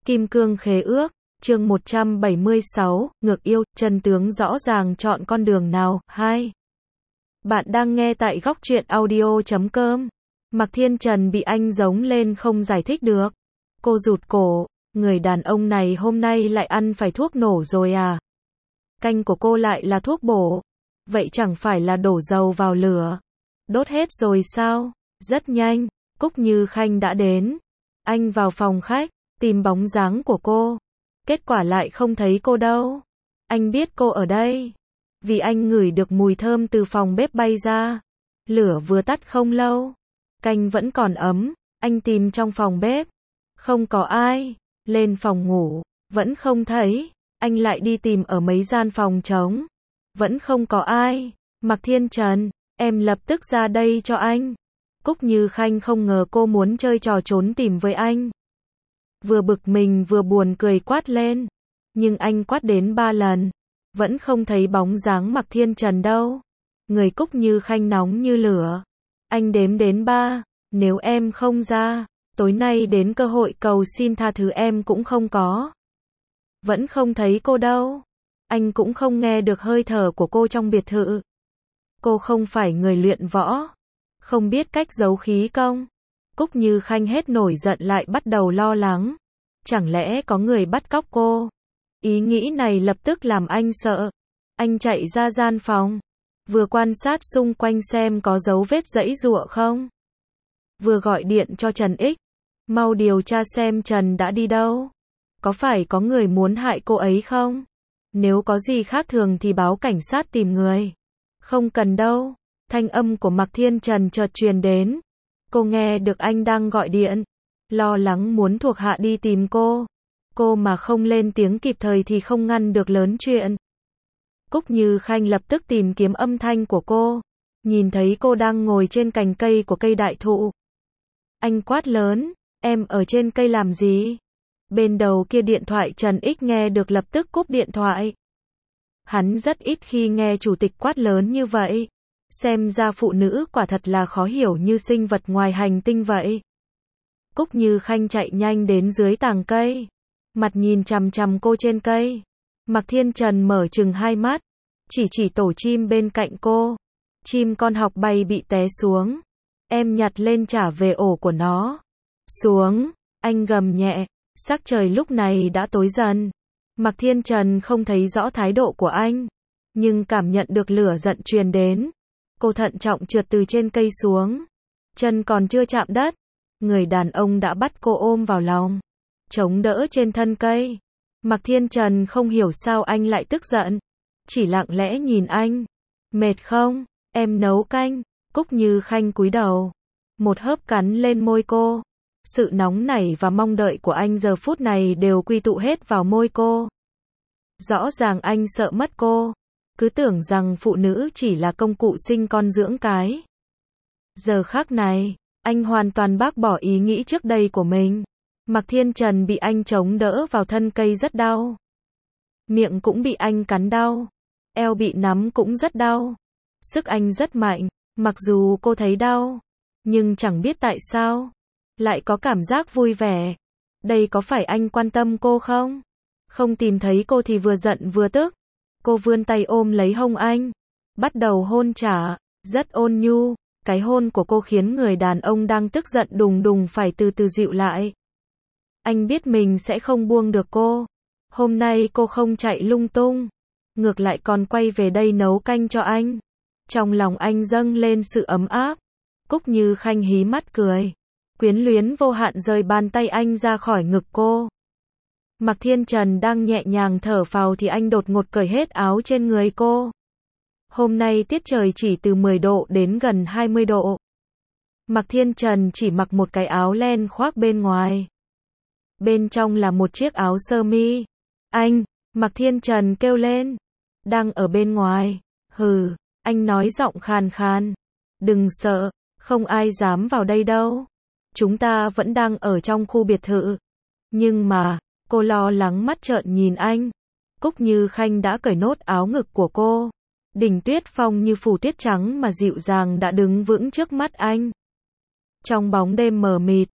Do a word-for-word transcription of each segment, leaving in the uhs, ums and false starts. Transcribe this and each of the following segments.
Kim cương khế ước, chương một trăm bảy mươi sáu, ngược yêu, chân tướng rõ ràng chọn con đường nào, hai. Bạn đang nghe tại góc truyện audio chấm com. Mạc Thiên Trần bị anh giống lên không giải thích được. Cô rụt cổ, người đàn ông này hôm nay lại ăn phải thuốc nổ rồi à? Canh của cô lại là thuốc bổ. Vậy chẳng phải là đổ dầu vào lửa. Đốt hết rồi sao? Rất nhanh, Cúc Như Khanh đã đến. Anh vào phòng khách, tìm bóng dáng của cô. Kết quả lại không thấy cô đâu. Anh biết cô ở đây. Vì anh ngửi được mùi thơm từ phòng bếp bay ra. Lửa vừa tắt không lâu. Canh vẫn còn ấm. Anh tìm trong phòng bếp. Không có ai. Lên phòng ngủ. Vẫn không thấy. Anh lại đi tìm ở mấy gian phòng trống. Vẫn không có ai. Mạc Thiên Trần, em lập tức ra đây cho anh. Cúc Như Khanh không ngờ cô muốn chơi trò trốn tìm với anh. Vừa bực mình vừa buồn cười quát lên. Nhưng anh quát đến ba lần. Vẫn không thấy bóng dáng Mạc Thiên Trần đâu. Người Cúc Như Khanh nóng như lửa. Anh đếm đến ba. Nếu em không ra, tối nay đến cơ hội cầu xin tha thứ em cũng không có. Vẫn không thấy cô đâu. Anh cũng không nghe được hơi thở của cô trong biệt thự. Cô không phải người luyện võ. Không biết cách giấu khí công. Cúc Như Khanh hết nổi giận lại bắt đầu lo lắng. Chẳng lẽ có người bắt cóc cô? Ý nghĩ này lập tức làm anh sợ. Anh chạy ra gian phòng. Vừa quan sát xung quanh xem có dấu vết giãy giụa không. Vừa gọi điện cho Trần Ích. Mau điều tra xem Trần đã đi đâu. Có phải có người muốn hại cô ấy không? Nếu có gì khác thường thì báo cảnh sát tìm người. Không cần đâu. Thanh âm của Mạc Thiên Trần chợt truyền đến. Cô nghe được anh đang gọi điện. Lo lắng muốn thuộc hạ đi tìm cô. Cô mà không lên tiếng kịp thời thì không ngăn được lớn chuyện. Cúc Như Khanh lập tức tìm kiếm âm thanh của cô. Nhìn thấy cô đang ngồi trên cành cây của cây đại thụ. Anh quát lớn, em ở trên cây làm gì? Bên đầu kia điện thoại Trần Ích nghe được lập tức cúp điện thoại. Hắn rất ít khi nghe chủ tịch quát lớn như vậy. Xem ra phụ nữ quả thật là khó hiểu như sinh vật ngoài hành tinh vậy. Cúc Như Khanh chạy nhanh đến dưới tàng cây. Mặt nhìn chằm chằm cô trên cây. Mạc Thiên Trần mở trừng hai mắt. Chỉ chỉ tổ chim bên cạnh cô. Chim con học bay bị té xuống. Em nhặt lên trả về ổ của nó. Xuống. Anh gầm nhẹ. Sắc trời lúc này đã tối dần. Mạc Thiên Trần không thấy rõ thái độ của anh. Nhưng cảm nhận được lửa giận truyền đến. Cô thận trọng trượt từ trên cây xuống. Chân còn chưa chạm đất. Người đàn ông đã bắt cô ôm vào lòng. Chống đỡ trên thân cây. Mạc Thiên Trần không hiểu sao anh lại tức giận. Chỉ lặng lẽ nhìn anh. Mệt không? Em nấu canh. Cúc Như Khanh cúi đầu. Một hớp cắn lên môi cô. Sự nóng nảy và mong đợi của anh giờ phút này đều quy tụ hết vào môi cô. Rõ ràng anh sợ mất cô. Cứ tưởng rằng phụ nữ chỉ là công cụ sinh con dưỡng cái. Giờ khắc này, anh hoàn toàn bác bỏ ý nghĩ trước đây của mình. Mạc Thiên Trần bị anh chống đỡ vào thân cây rất đau. Miệng cũng bị anh cắn đau. Eo bị nắm cũng rất đau. Sức anh rất mạnh, mặc dù cô thấy đau. Nhưng chẳng biết tại sao. Lại có cảm giác vui vẻ. Đây có phải anh quan tâm cô không? Không tìm thấy cô thì vừa giận vừa tức. Cô vươn tay ôm lấy hông anh. Bắt đầu hôn trả. Rất ôn nhu. Cái hôn của cô khiến người đàn ông đang tức giận đùng đùng phải từ từ dịu lại. Anh biết mình sẽ không buông được cô. Hôm nay cô không chạy lung tung. Ngược lại còn quay về đây nấu canh cho anh. Trong lòng anh dâng lên sự ấm áp. Cúc Như Khanh hí mắt cười. Quyến luyến vô hạn rời bàn tay anh ra khỏi ngực cô. Mạc Thiên Trần đang nhẹ nhàng thở phào thì anh đột ngột cởi hết áo trên người cô. Hôm nay tiết trời chỉ từ mười độ đến gần hai mươi độ. Mạc Thiên Trần chỉ mặc một cái áo len khoác bên ngoài. Bên trong là một chiếc áo sơ mi. Anh, Mạc Thiên Trần kêu lên. Đang ở bên ngoài. Hừ, anh nói giọng khàn khàn. Đừng sợ, không ai dám vào đây đâu. Chúng ta vẫn đang ở trong khu biệt thự. Nhưng mà, cô lo lắng mắt trợn nhìn anh. Cúc Như Khanh đã cởi nốt áo ngực của cô. Đỉnh Tuyết Phong như phủ tuyết trắng mà dịu dàng đã đứng vững trước mắt anh. Trong bóng đêm mờ mịt,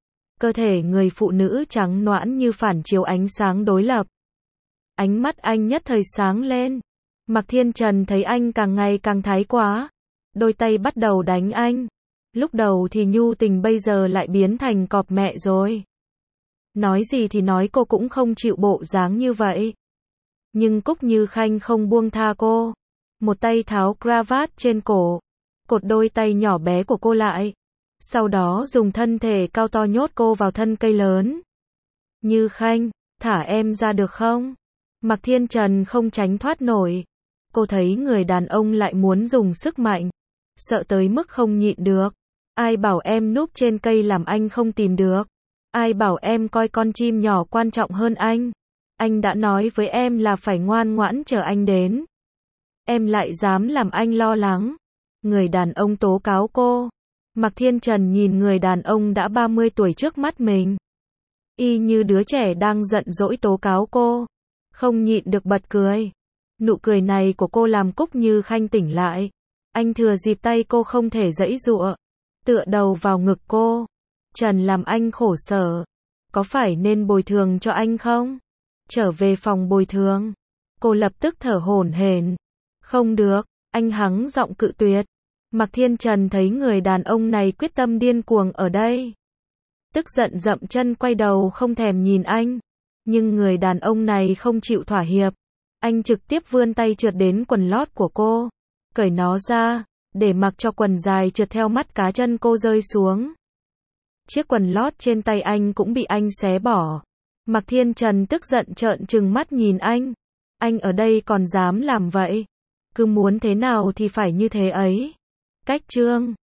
cơ thể người phụ nữ trắng nõn như phản chiếu ánh sáng đối lập. Ánh mắt anh nhất thời sáng lên. Mạc Thiên Trần thấy anh càng ngày càng thái quá. Đôi tay bắt đầu đánh anh. Lúc đầu thì nhu tình, bây giờ lại biến thành cọp mẹ rồi. Nói gì thì nói, cô cũng không chịu bộ dáng như vậy. Nhưng Cúc Như Khanh không buông tha cô. Một tay tháo cravat trên cổ, cột đôi tay nhỏ bé của cô lại. Sau đó dùng thân thể cao to nhốt cô vào thân cây lớn. Như Khanh, thả em ra được không? Mạc Thiên Trần không tránh thoát nổi. Cô thấy người đàn ông lại muốn dùng sức mạnh. Sợ tới mức không nhịn được. Ai bảo em núp trên cây làm anh không tìm được? Ai bảo em coi con chim nhỏ quan trọng hơn anh? Anh đã nói với em là phải ngoan ngoãn chờ anh đến. Em lại dám làm anh lo lắng. Người đàn ông tố cáo cô. Mạc Thiên Trần nhìn người đàn ông đã ba mươi tuổi trước mắt mình. Y như đứa trẻ đang giận dỗi tố cáo cô. Không nhịn được bật cười. Nụ cười này của cô làm Cúc Như Khanh tỉnh lại. Anh thừa dịp tay cô không thể giãy giụa, tựa đầu vào ngực cô. Trần làm anh khổ sở. Có phải nên bồi thường cho anh không? Trở về phòng bồi thường. Cô lập tức thở hổn hển. Không được, anh hắng giọng cự tuyệt. Mạc Thiên Trần thấy người đàn ông này quyết tâm điên cuồng ở đây. Tức giận dậm chân quay đầu không thèm nhìn anh. Nhưng người đàn ông này không chịu thỏa hiệp. Anh trực tiếp vươn tay trượt đến quần lót của cô. Cởi nó ra, để mặc cho quần dài trượt theo mắt cá chân cô rơi xuống. Chiếc quần lót trên tay anh cũng bị anh xé bỏ. Mạc Thiên Trần tức giận trợn trừng mắt nhìn anh. Anh ở đây còn dám làm vậy? Cứ muốn thế nào thì phải như thế ấy. Cách chương